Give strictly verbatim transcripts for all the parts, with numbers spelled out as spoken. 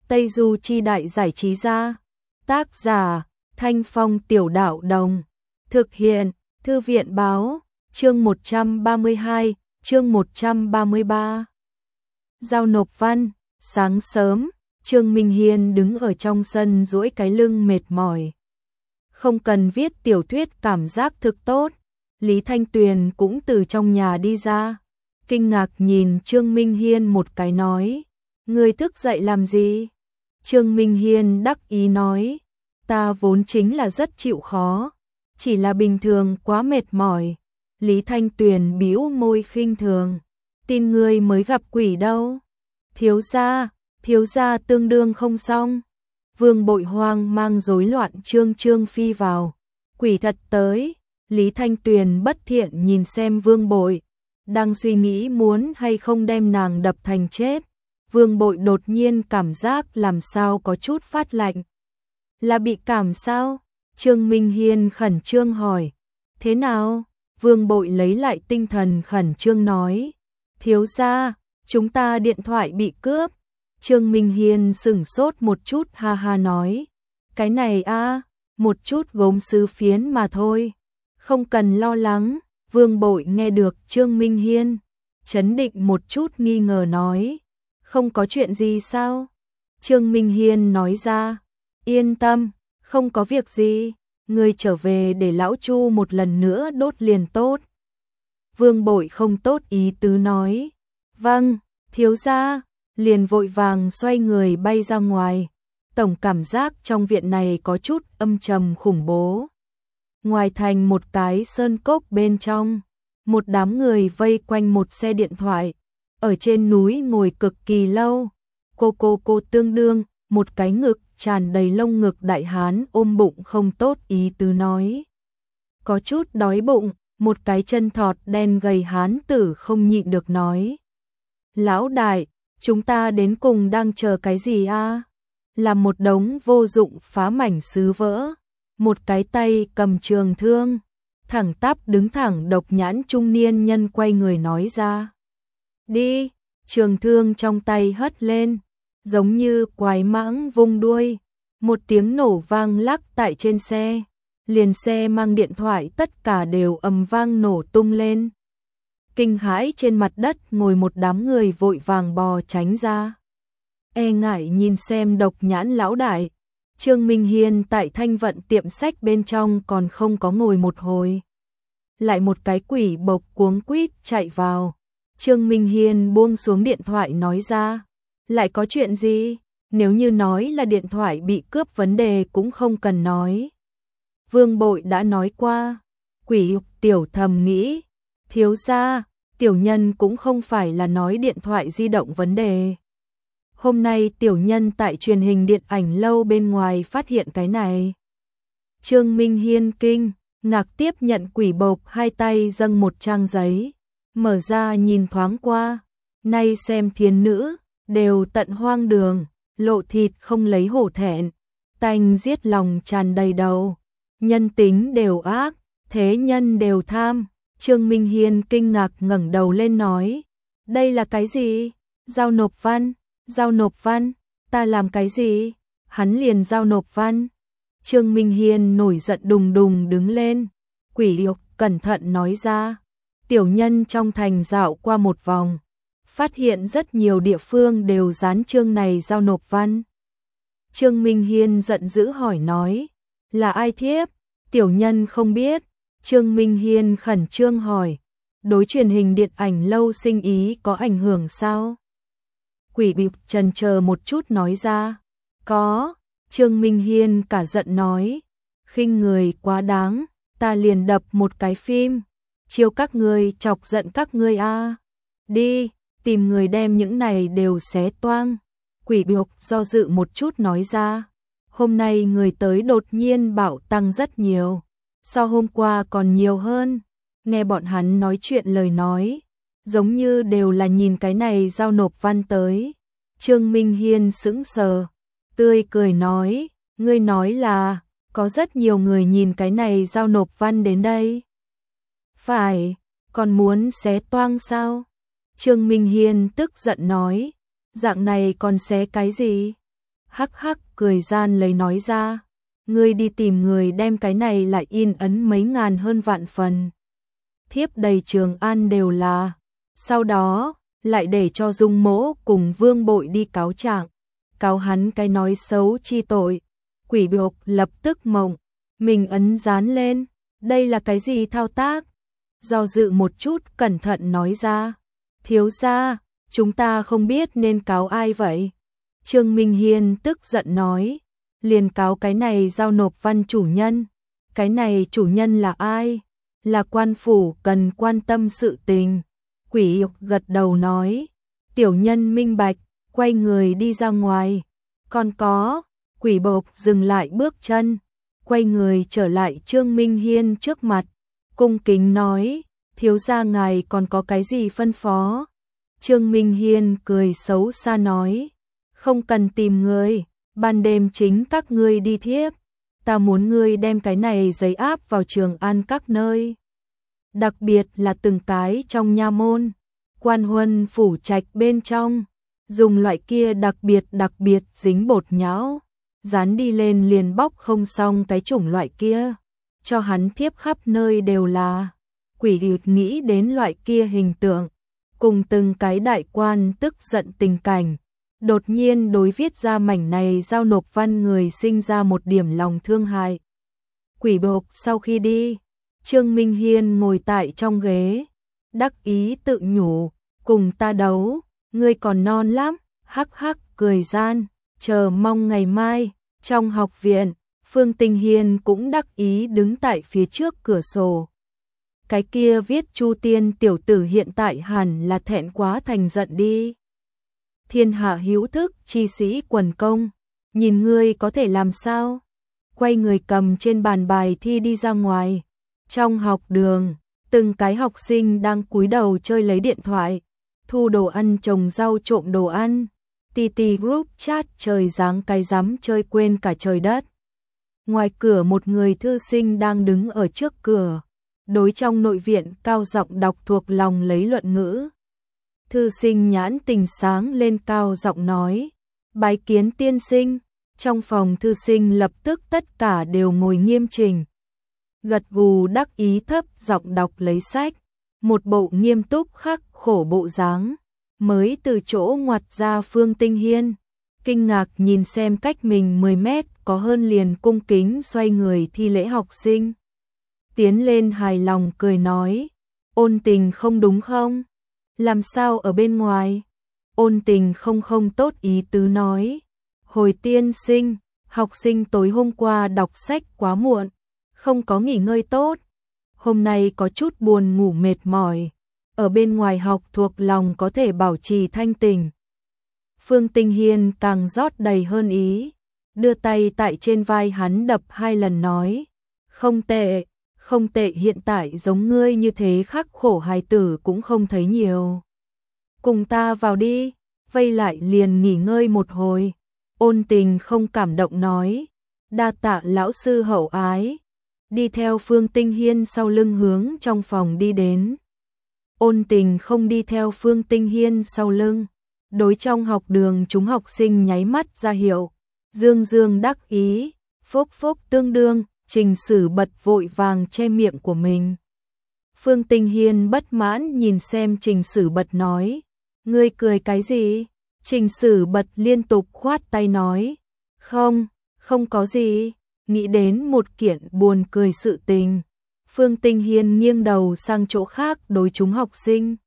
Tây Du Chi Đại Giải Trí Gia. Tác giả Thanh Phong Tiểu Đạo Đồng. Thực hiện Thư viện Báo. Chương một trăm ba mươi hai, chương một trăm ba mươi ba. Giao nộp văn. Sáng sớm, Trương Minh Hiên đứng ở trong sân duỗi cái lưng mệt mỏi. Không cần viết tiểu thuyết cảm giác thực tốt. Lý Thanh Tuyền cũng từ trong nhà đi ra, kinh ngạc nhìn Trương Minh Hiên một cái nói: "Ngươi thức dậy làm gì?" Trương Minh Hiên đắc ý nói: "Ta vốn chính là rất chịu khó, chỉ là bình thường quá mệt mỏi." Lý Thanh Tuyền bĩu môi khinh thường: "Tin ngươi mới gặp quỷ đâu. Thiếu gia, thiếu gia tương đương không xong." Vương Bội hoang mang rối loạn trương trương phi vào: "Quỷ thật tới." Lý Thanh Tuyền bất thiện nhìn xem Vương Bội, đang suy nghĩ muốn hay không đem nàng đập thành chết. Vương Bội đột nhiên cảm giác làm sao có chút phát lạnh. "Là bị cảm sao?" Trương Minh Hiên khẩn trương hỏi. "Thế nào?" Vương Bội lấy lại tinh thần khẩn trương nói: "Thiếu gia, chúng ta điện thoại bị cướp." Trương Minh Hiên sững sốt một chút ha ha nói: "Cái này a, một chút gốm sứ phiến mà thôi, không cần lo lắng." Vương Bội nghe được Trương Minh Hiên chấn định một chút nghi ngờ nói: "Không có chuyện gì sao?" Trương Minh Hiên nói ra: "Yên tâm, không có việc gì, ngươi trở về để lão Chu một lần nữa đốt liền tốt." Vương Bội không tốt ý tứ nói: "Vâng, thiếu gia." Liền vội vàng xoay người bay ra ngoài. Tổng cảm giác trong viện này có chút âm trầm khủng bố. Ngoài thành một cái sơn cốc bên trong, một đám người vây quanh một xe điện thoại, ở trên núi ngồi cực kỳ lâu. Cô cô cô tương đương, một cái ngực tràn đầy lông ngực đại hán ôm bụng không tốt ý tứ nói: "Có chút đói bụng." Một cái chân thọt đen gầy hán tử không nhịn được nói: "Lão đại, chúng ta đến cùng đang chờ cái gì a?" Là một đống vô dụng phá mảnh sứ vỡ. Một cái tay cầm trường thương, thẳng tắp đứng thẳng độc nhãn trung niên nhân quay người nói ra: "Đi." Trường thương trong tay hất lên, giống như quái mãng vung đuôi. Một tiếng nổ vang lắc tại trên xe, liền xe mang điện thoại tất cả đều ầm vang nổ tung lên. Kinh hãi trên mặt đất ngồi một đám người vội vàng bò tránh ra, e ngại nhìn xem độc nhãn lão đại. Trương Minh Hiên tại Thanh Vận tiệm sách bên trong còn không có ngồi một hồi, lại một cái quỷ bộc cuống quýt chạy vào. Trương Minh Hiên buông xuống điện thoại nói ra: "Lại có chuyện gì? Nếu như nói là điện thoại bị cướp vấn đề cũng không cần nói. Vương Bội đã nói qua." Quỷ tiểu thầm nghĩ: "Thiếu gia, tiểu nhân cũng không phải là nói điện thoại di động vấn đề. Hôm nay tiểu nhân tại truyền hình điện ảnh lâu bên ngoài phát hiện cái này." Trương Minh Hiên kinh ngạc tiếp nhận quỷ bộc hai tay dâng một trang giấy, mở ra nhìn thoáng qua. Nay xem thiên nữ, đều tận hoang đường, lộ thịt không lấy hổ thẹn, tanh giết lòng tràn đầy đầu, nhân tính đều ác, thế nhân đều tham. Trương Minh Hiên kinh ngạc ngẩng đầu lên nói: "Đây là cái gì?" "Giao nộp văn." "Giao nộp văn? Ta làm cái gì?" Hắn liền giao nộp văn. Trương Minh Hiên nổi giận đùng đùng đứng lên. Quỷ yêu cẩn thận nói ra: "Tiểu nhân trong thành dạo qua một vòng, phát hiện rất nhiều địa phương đều dán chương này giao nộp văn." Trương Minh Hiên giận dữ hỏi nói: "Là ai thiếp?" "Tiểu nhân không biết." Trương Minh Hiên khẩn trương hỏi: "Đối truyền hình điện ảnh lâu sinh ý có ảnh hưởng sao?" Quỷ bịp chần chờ một chút nói ra: "Có." Trương Minh Hiên cả giận nói: "Khinh người quá đáng, ta liền đập một cái phim, chiêu các ngươi chọc giận các ngươi a. Đi, tìm người đem những này đều xé toang." Quỷ bịp do dự một chút nói ra: "Hôm nay người tới đột nhiên bạo tăng rất nhiều, so hôm qua còn nhiều hơn." Nghe bọn hắn nói chuyện lời nói, giống như đều là nhìn cái này giao nộp văn tới. Trương Minh Hiên sững sờ, tươi cười nói: "Ngươi nói là có rất nhiều người nhìn cái này giao nộp văn đến đây?" "Phải, còn muốn xé toang sao?" Trương Minh Hiên tức giận nói: "Dạng này còn xé cái gì? hắc hắc cười gian lấy nói ra. Ngươi đi tìm người đem cái này lại in ấn mấy ngàn hơn vạn phần. Thiếp đầy Trường An đều là. Sau đó, lại để cho Dung Mỗ cùng Vương Bội đi cáo trạng, cáo hắn cái nói xấu chi tội. Quỷ Bộc lập tức mộng, mình ấn dán lên, đây là cái gì thao tác? Do dự một chút cẩn thận nói ra, thiếu gia, chúng ta không biết nên cáo ai vậy. Trương Minh Hiên tức giận nói, liền cáo cái này giao nộp văn chủ nhân. Cái này chủ nhân là ai? Là quan phủ cần quan tâm sự tình. Quỷ Bộc gật đầu nói, tiểu nhân minh bạch, quay người đi ra ngoài. Còn có, Quỷ Bộc dừng lại bước chân, quay người trở lại Trương Minh Hiên trước mặt, cung kính nói, thiếu gia ngài còn có cái gì phân phó? Trương Minh Hiên cười xấu xa nói, không cần tìm người, ban đêm chính các ngươi đi thiếp, ta muốn ngươi đem cái này giấy áp vào Trường An các nơi. Đặc biệt là từng cái trong nha môn, quan huân phủ trạch bên trong, dùng loại kia đặc biệt đặc biệt dính bột nhão, dán đi lên liền bóc không xong cái chủng loại kia, cho hắn thiếp khắp nơi đều là. Quỷ Bộc nghĩ đến loại kia hình tượng, cùng từng cái đại quan tức giận tình cảnh, đột nhiên đối viết ra mảnh này giao nộp văn người sinh ra một điểm lòng thương hại. Quỷ Bộc sau khi đi, Trương Minh Hiên ngồi tại trong ghế, đắc ý tự nhủ, cùng ta đấu, ngươi còn non lắm, hắc hắc cười gian, chờ mong ngày mai. Trong học viện, Phương Tinh Hiên cũng đắc ý đứng tại phía trước cửa sổ. Cái kia viết Chu Tiên tiểu tử hiện tại hẳn là thẹn quá thành giận đi. Thiên hạ hữu thức, chi sĩ quần công, nhìn ngươi có thể làm sao? Quay người cầm trên bàn bài thi đi ra ngoài. Trong học đường, từng cái học sinh đang cúi đầu chơi lấy điện thoại, thu đồ ăn trồng rau trộm đồ ăn. tê tê group chat trời giáng cái dám chơi quên cả trời đất. Ngoài cửa một người thư sinh đang đứng ở trước cửa, đối trong nội viện cao giọng đọc thuộc lòng lấy luận ngữ. Thư sinh nhãn tình sáng lên cao giọng nói, bái kiến tiên sinh. Trong phòng thư sinh lập tức tất cả đều ngồi nghiêm chỉnh, gật gù đắc ý thấp giọng đọc lấy sách, một bộ nghiêm túc khắc khổ bộ dáng. Mới từ chỗ ngoặt ra Phương Tinh Hiên, kinh ngạc nhìn xem cách mình mười mét có hơn liền cung kính xoay người thi lễ học sinh. Tiến lên hài lòng cười nói, Ôn Tình không đúng không? Làm sao ở bên ngoài? Ôn Tình không không tốt ý tứ nói, hồi tiên sinh, học sinh tối hôm qua đọc sách quá muộn, không có nghỉ ngơi tốt, hôm nay có chút buồn ngủ mệt mỏi. Ở bên ngoài học thuộc lòng có thể bảo trì thanh tỉnh. Phương Tinh Hiên càng rót đầy hơn ý, đưa tay tại trên vai hắn đập hai lần nói, không tệ, không tệ, hiện tại giống ngươi như thế khắc khổ hài tử cũng không thấy nhiều. Cùng ta vào đi, vây lại liền nghỉ ngơi một hồi. Ôn Tình không cảm động nói, đa tạ lão sư hậu ái, đi theo Phương Tinh Hiên sau lưng hướng trong phòng đi đến. Ôn Tình không đi theo Phương Tinh Hiên sau lưng, đối trong học đường chúng học sinh nháy mắt ra hiệu, dương dương đắc ý, phốc phốc tương đương, Trình Sử Bật vội vàng che miệng của mình. Phương Tinh Hiên bất mãn nhìn xem Trình Sử Bật nói, ngươi cười cái gì? Trình Sử Bật liên tục khoát tay nói, không, không có gì, nghĩ đến một kiện buồn cười sự tình. Phương Tinh Hiên nghiêng đầu sang chỗ khác đối chúng học sinh,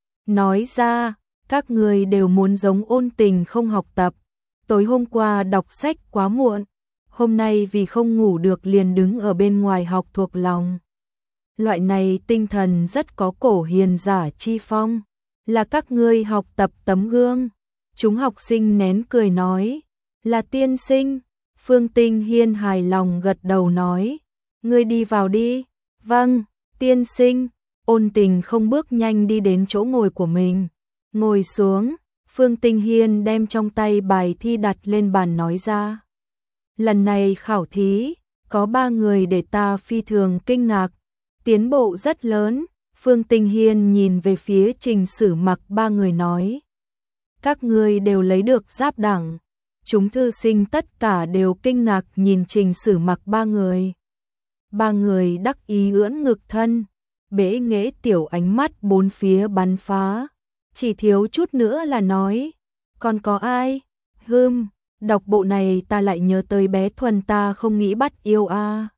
nói ra, các người đều muốn giống Ôn Tình không học tập, tối hôm qua đọc sách quá muộn, hôm nay vì không ngủ được liền đứng ở bên ngoài học thuộc lòng. Loại này tinh thần rất có cổ hiền giả chi phong, là các ngươi học tập tấm gương. Chúng học sinh nén cười nói, là tiên sinh. Phương Tinh Hiên hài lòng gật đầu nói, ngươi đi vào đi. Vâng, tiên sinh. Ôn Tình không bước nhanh đi đến chỗ ngồi của mình, ngồi xuống. Phương Tinh Hiên đem trong tay bài thi đặt lên bàn nói ra, lần này khảo thí có ba người để ta phi thường kinh ngạc, tiến bộ rất lớn. Phương Tinh Hiên nhìn về phía Trình Sử Mặc ba người nói, các ngươi đều lấy được giáp đẳng, Chúng thư sinh tất cả đều kinh ngạc nhìn Trình Sử Mặc ba người. Ba người đắc ý ưỡn ngực thân, bẽ nghễ tiểu ánh mắt bốn phía bắn phá. Chỉ thiếu chút nữa là nói, còn có ai? Hừm, đọc bộ này ta lại nhớ tới bé Thuần ta không nghĩ bắt yêu a.